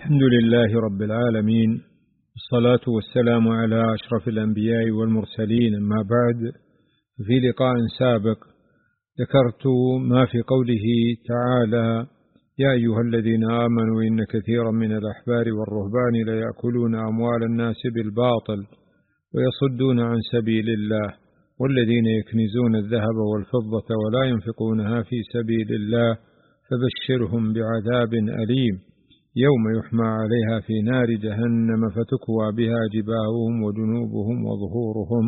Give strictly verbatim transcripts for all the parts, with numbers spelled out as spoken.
الحمد لله رب العالمين، والصلاة والسلام على أشرف الأنبياء والمرسلين. أما بعد، في لقاء سابق ذكرت ما في قوله تعالى: يا أيها الذين آمنوا إن كثيرا من الأحبار والرهبان ليأكلون أموال الناس بالباطل ويصدون عن سبيل الله، والذين يكنزون الذهب والفضة ولا ينفقونها في سبيل الله فبشرهم بعذاب أليم يوم يحمى عليها في نار جهنم فتكوى بها جباههم وجنوبهم وظهورهم،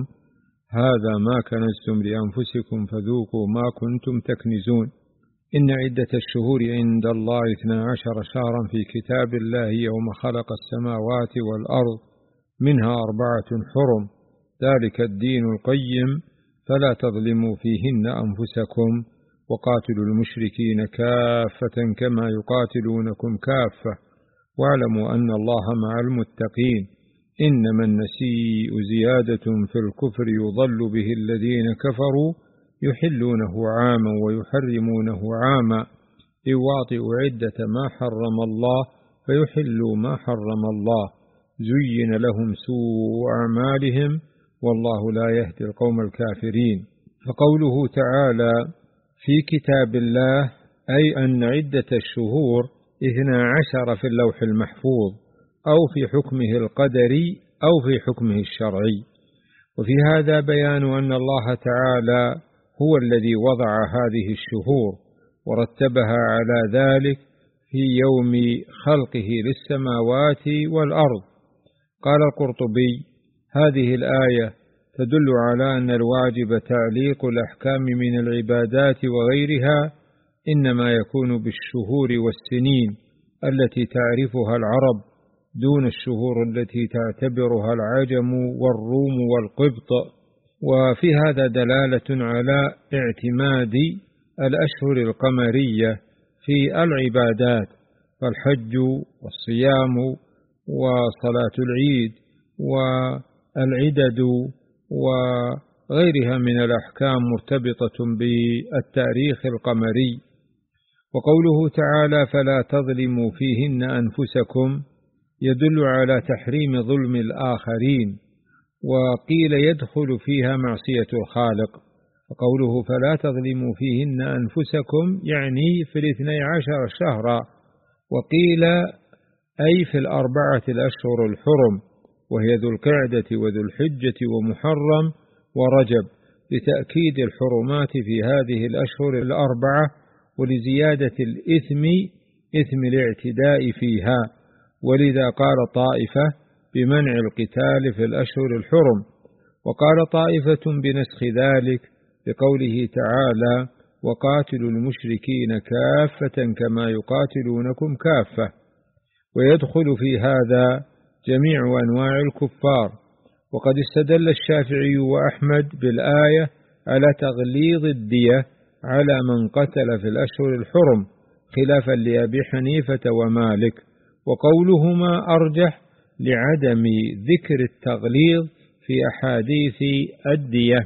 هذا ما كنزتم لأنفسكم فذوقوا ما كنتم تكنزون. إن عدة الشهور عند الله اثنا عشر شهرا في كتاب الله يوم خلق السماوات والأرض، منها أربعة حرم، ذلك الدين القيم، فلا تظلموا فيهن أنفسكم وقاتلوا المشركين كافة كما يقاتلونكم كافة، واعلموا أن الله مع المتقين. إنما النسيء زيادة في الكفر يضل به الذين كفروا يحلونه عاما ويحرمونه عاما ليواطئوا عدة ما حرم الله فيحلوا ما حرم الله، زين لهم سوء أعمالهم والله لا يهدي القوم الكافرين. فقوله تعالى في كتاب الله أي أن عدة الشهور اثنا عشر في اللوح المحفوظ، أو في حكمه القدري أو في حكمه الشرعي. وفي هذا بيان أن الله تعالى هو الذي وضع هذه الشهور ورتبها على ذلك في يوم خلقه للسماوات والأرض. قال القرطبي: هذه الآية تدل على أن الواجب تعليق الأحكام من العبادات وغيرها إنما يكون بالشهور والسنين التي تعرفها العرب دون الشهور التي تعتبرها العجم والروم والقبط. وفي هذا دلالة على اعتماد الأشهر القمرية في العبادات، فالحج والصيام وصلاة العيد والعدد وغيرها من الأحكام مرتبطة بالتاريخ القمري. وقوله تعالى: فلا تظلموا فيهن أنفسكم، يدل على تحريم ظلم الآخرين، وقيل يدخل فيها معصية الخالق. وقوله فلا تظلموا فيهن أنفسكم يعني في الاثني عشر شهرا، وقيل أي في الأربعة الأشهر الحرم، وهي ذو القعدة وذو الحجة ومحرم ورجب، لتأكيد الحرمات في هذه الأشهر الأربعة ولزيادة الإثم إثم الاعتداء فيها. ولذا قال طائفة بمنع القتال في الأشهر الحرم، وقال طائفة بنسخ ذلك بقوله تعالى: وقاتلوا المشركين كافة كما يقاتلونكم كافة. ويدخل في هذا جميع أنواع الكفار. وقد استدل الشافعي وأحمد بالآية على تغليظ الدية على من قتل في الأشهر الحرم، خلافا لأبي حنيفة ومالك، وقولهما أرجح لعدم ذكر التغليظ في أحاديث الدية.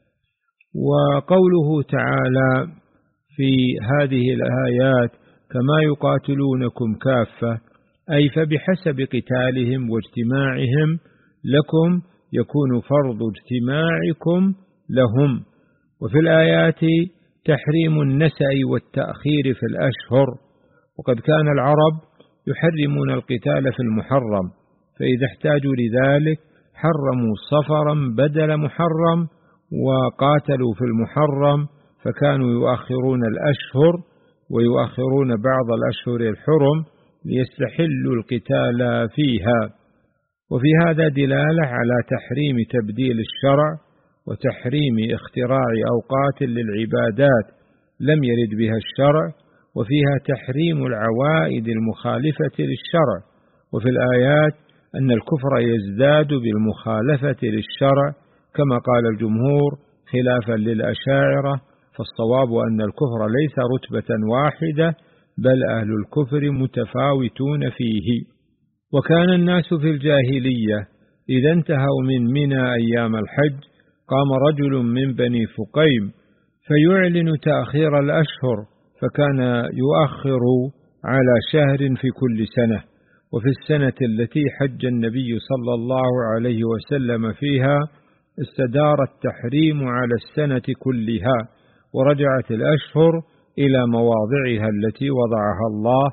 وقوله تعالى في هذه الآيات: كما يقاتلونكم كافة، أي فبحسب قتالهم واجتماعهم لكم يكون فرض اجتماعكم لهم. وفي الآيات تحريم النسأ والتأخير في الأشهر، وقد كان العرب يحرمون القتال في المحرم، فإذا احتاجوا لذلك حرموا صفرا بدل محرم وقاتلوا في المحرم، فكانوا يؤخرون الأشهر ويؤخرون بعض الأشهر الحرم ليستحلوا القتال فيها. وفي هذا دلالة على تحريم تبديل الشرع وتحريم اختراع أوقات للعبادات لم يرد بها الشرع، وفيها تحريم العوائد المخالفة للشرع. وفي الآيات أن الكفر يزداد بالمخالفة للشرع كما قال الجمهور خلافا للأشاعرة، فالصواب أن الكفر ليس رتبة واحدة، بل أهل الكفر متفاوتون فيه. وكان الناس في الجاهلية إذا انتهوا من منى أيام الحج قام رجل من بني فقيم فيعلن تأخير الأشهر، فكان يؤخر على شهر في كل سنة، وفي السنة التي حج النبي صلى الله عليه وسلم فيها استدار التحريم على السنة كلها، ورجعت الأشهر إلى مواضعها التي وضعها الله،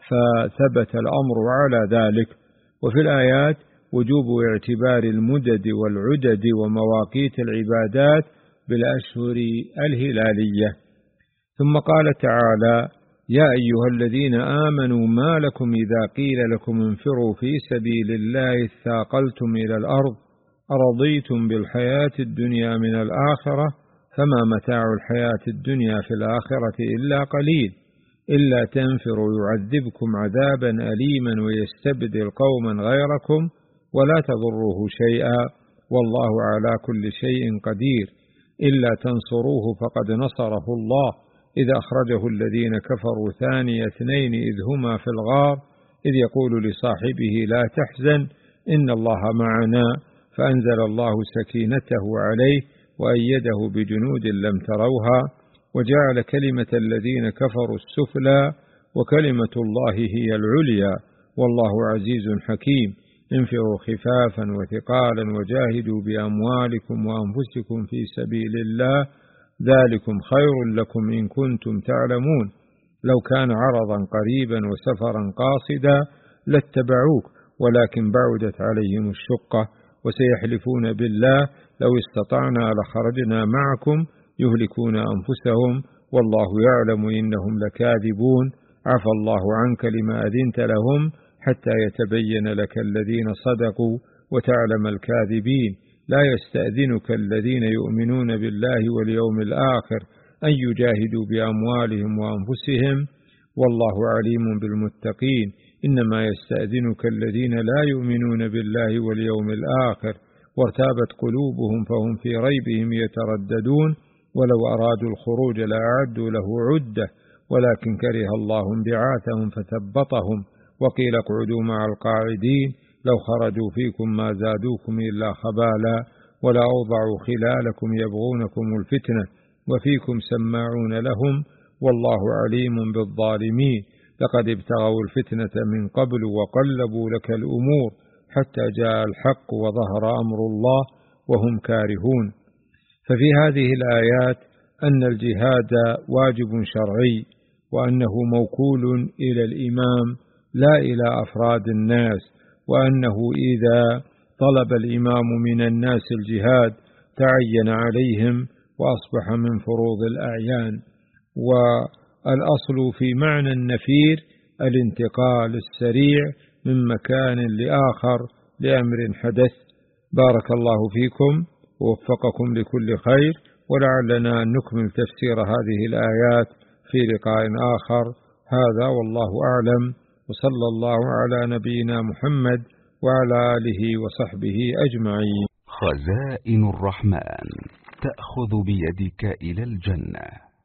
فثبت الأمر على ذلك. وفي الآيات وجوب اعتبار المدد والعدد ومواقيت العبادات بالأشهر الهلالية. ثم قال تعالى: يا أيها الذين آمنوا ما لكم إذا قيل لكم انفروا في سبيل الله اثاقلتم إلى الأرض أرضيتم بالحياة الدنيا من الآخرة فما متاع الحياة الدنيا في الآخرة إلا قليل إلا تنفروا يعذبكم عذابا أليما ويستبدل قوما غيركم ولا تضروه شيئا والله على كل شيء قدير إلا تنصروه فقد نصره الله إذ أخرجه الذين كفروا ثاني اثنين إذ هما في الغار إذ يقول لصاحبه لا تحزن إن الله معنا فأنزل الله سكينته عليه وأيده بجنود لم تروها وجعل كلمة الذين كفروا السفلى وكلمة الله هي العليا والله عزيز حكيم. انفروا خفافا وثقالا وجاهدوا بأموالكم وأنفسكم في سبيل الله ذلكم خير لكم إن كنتم تعلمون لو كان عرضا قريبا وسفرا قاصدا لاتبعوك ولكن بعدت عليهم الشقة وسيحلفون بالله لو استطعنا لخرجنا معكم يهلكون أنفسهم والله يعلم إنهم لكاذبون عفى الله عنك لما أذنت لهم حتى يتبين لك الذين صدقوا وتعلم الكاذبين لا يستأذنك الذين يؤمنون بالله واليوم الآخر أن يجاهدوا بأموالهم وأنفسهم والله عليم بالمتقين إنما يستأذنك الذين لا يؤمنون بالله واليوم الآخر وارتابت قلوبهم فهم في ريبهم يترددون ولو أرادوا الخروج لأعدوا له عدة ولكن كره الله انبعاثهم فثبطهم وقيل اقعدوا مع القاعدين لو خرجوا فيكم ما زادوكم إلا خبالا ولا أوضعوا خلالكم يبغونكم الفتنة وفيكم سماعون لهم والله عليم بالظالمين لقد ابتغوا الفتنة من قبل وقلبوا لك الأمور حتى جاء الحق وظهر أمر الله وهم كارهون. ففي هذه الآيات أن الجهاد واجب شرعي وأنه موكول إلى الإمام لا إلى أفراد الناس وأنه إذا طلب الإمام من الناس الجهاد تعين عليهم وأصبح من فروض الأعيان. والأصل في معنى النفير الانتقال السريع من مكان لآخر لأمر حدث. بارك الله فيكم ووفقكم لكل خير ولعلنا أن نكمل تفسير هذه الآيات في لقاء آخر. هذا والله أعلم وصلى الله على نبينا محمد وعلى آله وصحبه أجمعين. خزائن الرحمن تأخذ بيدك إلى الجنة.